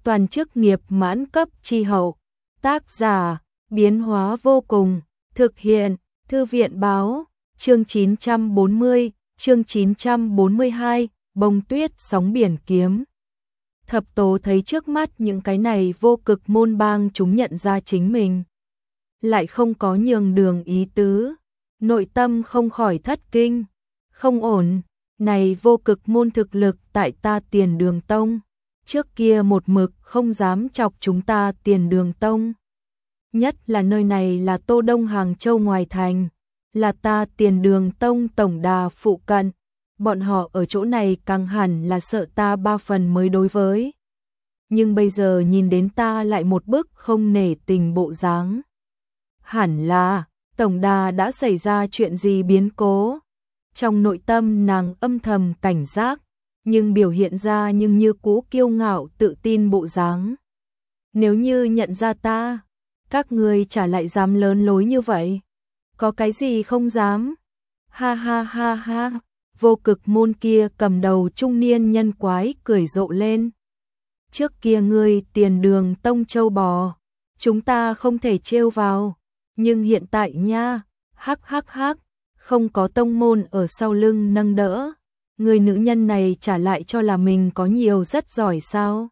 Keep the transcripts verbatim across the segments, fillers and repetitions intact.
toàn chức nghiệp mãn cấp chi hậu. Tác giả, biến hóa vô cùng, thực hiện, Thư viện báo, chương chín trăm bốn mươi, chương chín trăm bốn mươi hai, bông tuyết sóng biển kiếm. Thập tố thấy trước mắt những cái này vô cực môn bang chúng nhận ra chính mình. Lại không có nhường đường ý tứ, nội tâm không khỏi thất kinh, không ổn, này vô cực môn thực lực tại ta Tiền Đường Tông, trước kia một mực không dám chọc chúng ta Tiền Đường Tông. Nhất là nơi này là Tô Đông Hàng Châu ngoài thành, là ta Tiền Đường Tông tổng đà phụ cận, bọn họ ở chỗ này càng hẳn là sợ ta ba phần mới đối với. Nhưng bây giờ nhìn đến ta lại một bức không nể tình bộ dáng. Hẳn là, tổng đà đã xảy ra chuyện gì biến cố. Trong nội tâm nàng âm thầm cảnh giác, nhưng biểu hiện ra nhưng như cũ kiêu ngạo tự tin bộ dáng. Nếu như nhận ra ta, các ngươi chả lại dám lớn lối như vậy. Có cái gì không dám? Ha ha ha ha, vô cực môn kia cầm đầu trung niên nhân quái cười rộ lên. Trước kia ngươi Tiền Đường Tông châu bò, chúng ta không thể trêu vào, nhưng hiện tại nha, hắc hắc hắc, không có tông môn ở sau lưng nâng đỡ, người nữ nhân này trả lại cho là mình có nhiều rất giỏi sao?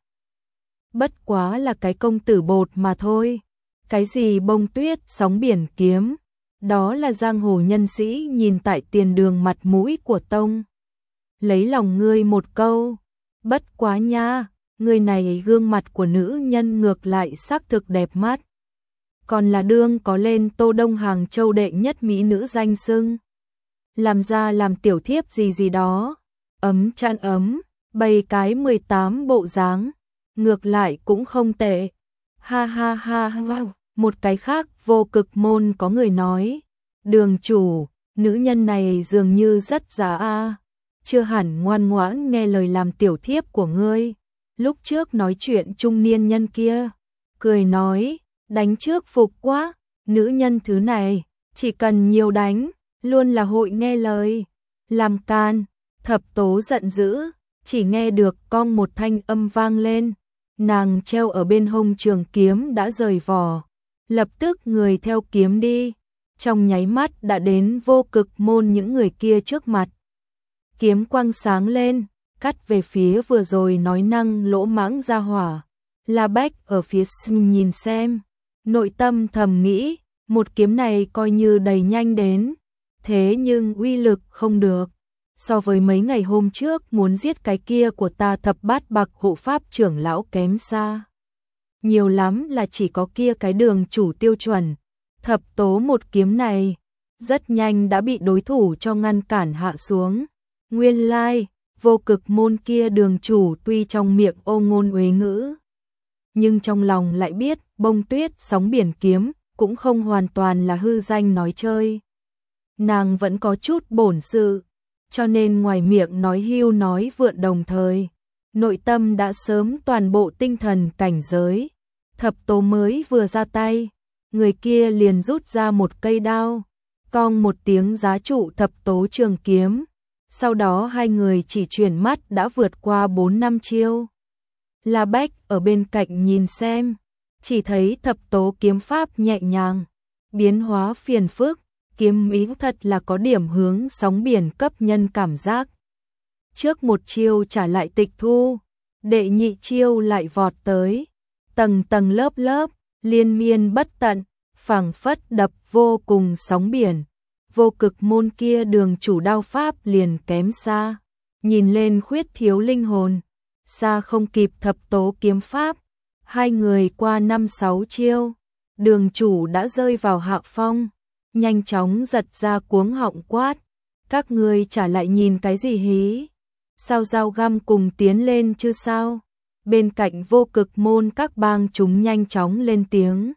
Bất quá là cái công tử bột mà thôi, cái gì bông tuyết sóng biển kiếm, đó là giang hồ nhân sĩ nhìn tại Tiền Đường mặt mũi của tông. Lấy lòng ngươi một câu, bất quá nha, người này gương mặt của nữ nhân ngược lại xác thực đẹp mắt. Còn là đương có lên Tô Đông Hàng Châu đệ nhất mỹ nữ danh xưng. Làm ra làm tiểu thiếp gì gì đó, ấm chăn ấm, bày cái mười tám bộ dáng, ngược lại cũng không tệ. Ha ha ha ha, một cái khác vô cực môn có người nói, Đường chủ, nữ nhân này dường như rất giá a, chưa hẳn ngoan ngoãn nghe lời làm tiểu thiếp của ngươi. Lúc trước nói chuyện trung niên nhân kia, cười nói, đánh trước phục quá, nữ nhân thứ này, chỉ cần nhiều đánh, luôn là hội nghe lời. Làm can, thập tố giận dữ, chỉ nghe được cong một thanh âm vang lên, nàng treo ở bên hông trường kiếm đã rời vỏ, lập tức người theo kiếm đi, trong nháy mắt đã đến vô cực môn những người kia trước mặt. Kiếm quang sáng lên, cắt về phía vừa rồi nói năng lỗ mãng ra hỏa. La Bách ở phía sân nhìn xem, nội tâm thầm nghĩ, một kiếm này coi như đầy nhanh đến, thế nhưng uy lực không được. So với mấy ngày hôm trước muốn giết cái kia của ta thập bát bạc hộ pháp trưởng lão kém xa. Nhiều lắm là chỉ có kia cái đường chủ tiêu chuẩn. Thập tố một kiếm này, rất nhanh đã bị đối thủ cho ngăn cản hạ xuống. Nguyên lai, vô cực môn kia đường chủ tuy trong miệng ô ngôn uế ngữ, nhưng trong lòng lại biết bông tuyết sóng biển kiếm cũng không hoàn toàn là hư danh nói chơi. Nàng vẫn có chút bổn sự, cho nên ngoài miệng nói hưu nói vượn đồng thời, nội tâm đã sớm toàn bộ tinh thần cảnh giới. Thập tố mới vừa ra tay, người kia liền rút ra một cây đao, cong một tiếng giá trụ thập tố trường kiếm. Sau đó hai người chỉ chuyển mắt đã vượt qua bốn năm chiêu. La Bách ở bên cạnh nhìn xem, chỉ thấy thập tố kiếm pháp nhẹ nhàng, biến hóa phiền phức, kiếm ý thật là có điểm hướng sóng biển cấp nhân cảm giác. Trước một chiêu trả lại tịch thu, đệ nhị chiêu lại vọt tới, tầng tầng lớp lớp, liên miên bất tận, phảng phất đập vô cùng sóng biển. Vô cực môn kia đường chủ đao pháp liền kém xa, nhìn lên khuyết thiếu linh hồn, xa không kịp thập tố kiếm pháp. Hai người qua năm sáu chiêu, đường chủ đã rơi vào hạ phong, nhanh chóng giật ra cuống họng quát, các ngươi trả lại nhìn cái gì hí, sao dao găm cùng tiến lên chứ sao? Bên cạnh vô cực môn các bang chúng nhanh chóng lên tiếng,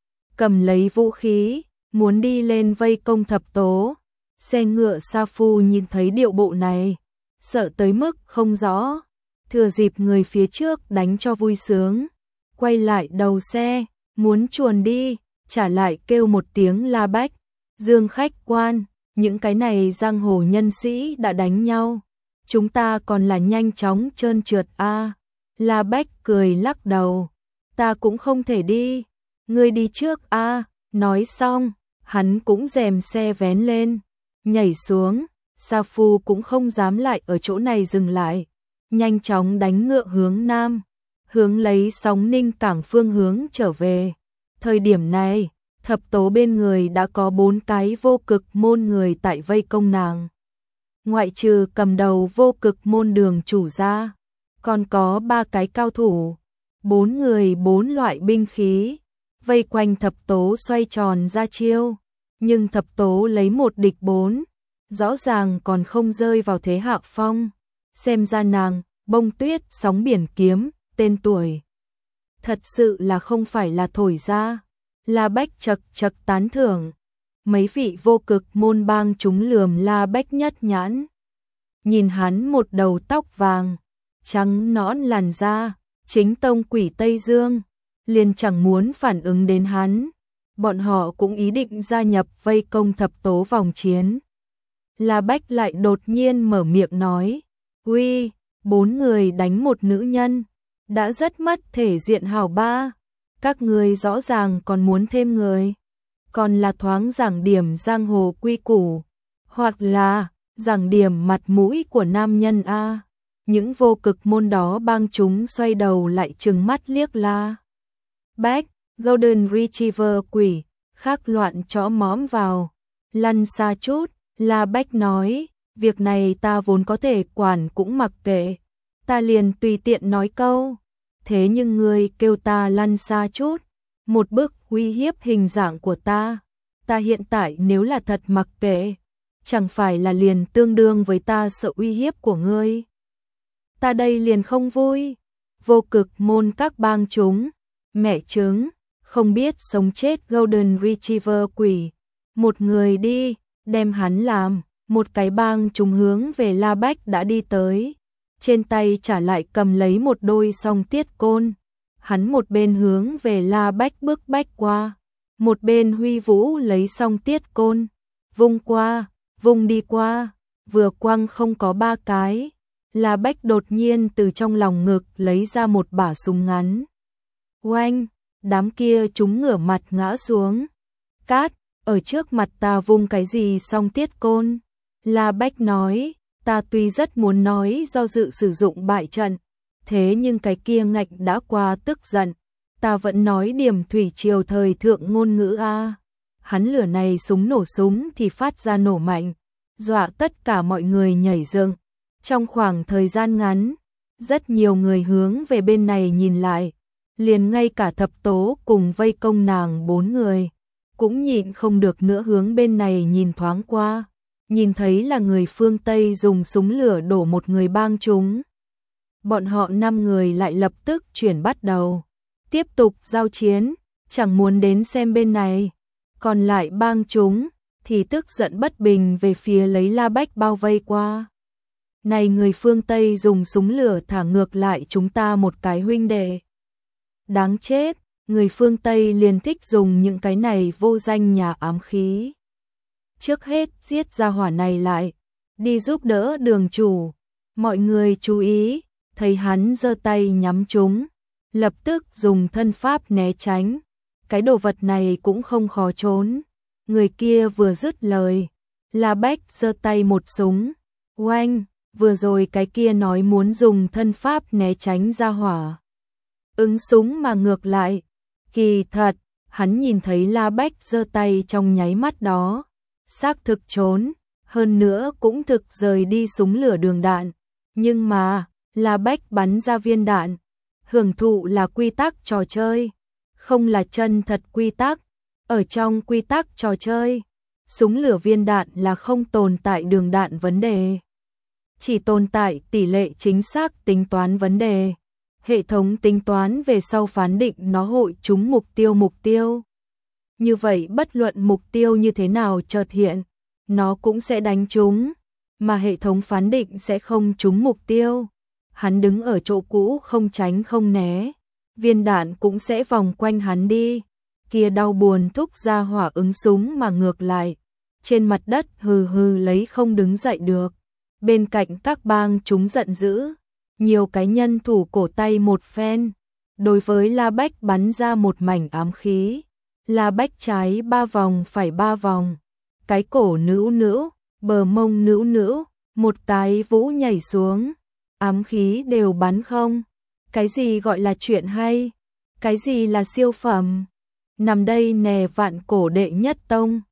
cầm lấy vũ khí, muốn đi lên vây công thập tố. Xe ngựa sa phu nhìn thấy điệu bộ này, sợ tới mức không rõ, thừa dịp người phía trước đánh cho vui sướng, quay lại đầu xe, muốn chuồn đi, trả lại kêu một tiếng La Bách, Dương khách quan, những cái này giang hồ nhân sĩ đã đánh nhau, chúng ta còn là nhanh chóng trơn trượt a. La Bách cười lắc đầu, ta cũng không thể đi, ngươi đi trước a. Nói xong, hắn cũng rèm xe vén lên, nhảy xuống, Sa Phu cũng không dám lại ở chỗ này dừng lại, nhanh chóng đánh ngựa hướng nam, hướng lấy Sóng Ninh cảng phương hướng trở về. Thời điểm này, thập tố bên người đã có bốn cái vô cực môn người tại vây công nàng. Ngoại trừ cầm đầu vô cực môn đường chủ ra, còn có ba cái cao thủ, bốn người bốn loại binh khí, vây quanh thập tố xoay tròn ra chiêu, nhưng thập tố lấy một địch bốn, rõ ràng còn không rơi vào thế hạ phong. Xem ra nàng, Bông Tuyết Sóng Biển Kiếm, tên tuổi thật sự là không phải là thổi ra. La Bách chật chật tán thưởng. Mấy vị vô cực môn bang chúng lườm La Bách nhất nhãn. Nhìn hắn một đầu tóc vàng, trắng nõn làn da, chính tông quỷ Tây Dương, liền chẳng muốn phản ứng đến hắn. Bọn họ cũng ý định gia nhập vây công thập tố vòng chiến. La Bách lại đột nhiên mở miệng nói, uy, bốn người đánh một nữ nhân, đã rất mất thể diện hảo ba. Các người rõ ràng còn muốn thêm người, còn là thoáng giảng điểm giang hồ quy củ, hoặc là giảng điểm mặt mũi của nam nhân a. Những vô cực môn đó bang chúng xoay đầu lại trừng mắt liếc La Bách. Golden Retriever quỷ, khác loạn chõ móm vào, lăn xa chút. La Bách nói, việc này ta vốn có thể quản cũng mặc kệ, ta liền tùy tiện nói câu. Thế nhưng ngươi kêu ta lăn xa chút, một bức uy hiếp hình dạng của ta, ta hiện tại nếu là thật mặc kệ, chẳng phải là liền tương đương với ta sợ uy hiếp của ngươi. Ta đây liền không vui. Vô cực môn các bang chúng, mẹ trứng, không biết sống chết Golden Retriever quỷ, một người đi, đem hắn làm. Một cái bang chúng hướng về La Bách đã đi tới, trên tay trả lại cầm lấy một đôi song tiết côn. Hắn một bên hướng về La Bách bước bách qua, một bên huy vũ lấy song tiết côn, vung qua, vung đi qua, vừa quăng không có ba cái. La Bách đột nhiên từ trong lòng ngực lấy ra một bả súng ngắn. Oanh, đám kia chúng ngửa mặt ngã xuống. Cát, ở trước mặt ta vung cái gì song tiết côn? La Bách nói, ta tuy rất muốn nói do dự sử dụng bại trận, thế nhưng cái kia ngạch đã qua tức giận, ta vẫn nói điểm thủy triều thời thượng ngôn ngữ a. Hắn lửa này súng nổ súng thì phát ra nổ mạnh, dọa tất cả mọi người nhảy dựng. Trong khoảng thời gian ngắn, rất nhiều người hướng về bên này nhìn lại, liền ngay cả thập tố cùng vây công nàng bốn người, cũng nhịn không được nữa hướng bên này nhìn thoáng qua. Nhìn thấy là người phương Tây dùng súng lửa đổ một người bang chúng. Bọn họ năm người lại lập tức chuyển bắt đầu, tiếp tục giao chiến, chẳng muốn đến xem bên này. Còn lại bang chúng thì tức giận bất bình về phía lấy La Bách bao vây qua. Này người phương Tây dùng súng lửa thả ngược lại chúng ta một cái huynh đệ. Đáng chết, người phương Tây liền thích dùng những cái này vô danh nhà ám khí. Trước hết giết ra hỏa này lại, đi giúp đỡ đường chủ. Mọi người chú ý, thấy hắn giơ tay nhắm chúng, lập tức dùng thân pháp né tránh. Cái đồ vật này cũng không khó trốn. Người kia vừa dứt lời, La Bách giơ tay một súng. Oanh, vừa rồi cái kia nói muốn dùng thân pháp né tránh ra hỏa, ứng súng mà ngược lại. Kỳ thật, hắn nhìn thấy La Bách giơ tay trong nháy mắt đó, xác thực trốn, hơn nữa cũng thực rời đi súng lửa đường đạn. Nhưng mà, La Bách bắn ra viên đạn, hưởng thụ là quy tắc trò chơi, không là chân thật quy tắc. Ở trong quy tắc trò chơi, súng lửa viên đạn là không tồn tại đường đạn vấn đề, chỉ tồn tại tỷ lệ chính xác tính toán vấn đề. Hệ thống tính toán về sau phán định nó hội trúng mục tiêu mục tiêu. Như vậy bất luận mục tiêu như thế nào chợt hiện, nó cũng sẽ đánh trúng, mà hệ thống phán định sẽ không trúng mục tiêu. Hắn đứng ở chỗ cũ không tránh không né, viên đạn cũng sẽ vòng quanh hắn đi. Kia đau buồn thúc ra hỏa ứng súng mà ngược lại, trên mặt đất hừ hừ lấy không đứng dậy được. Bên cạnh các bang chúng giận dữ, nhiều cái nhân thủ cổ tay một phen, đối với La Bách bắn ra một mảnh ám khí. La Bách trái ba vòng phải ba vòng, cái cổ nữu nữu, bờ mông nữu nữu, một tái vũ nhảy xuống, ám khí đều bắn không. Cái gì gọi là chuyện hay? Cái gì là siêu phẩm? Nằm đây nè vạn cổ đệ nhất tông.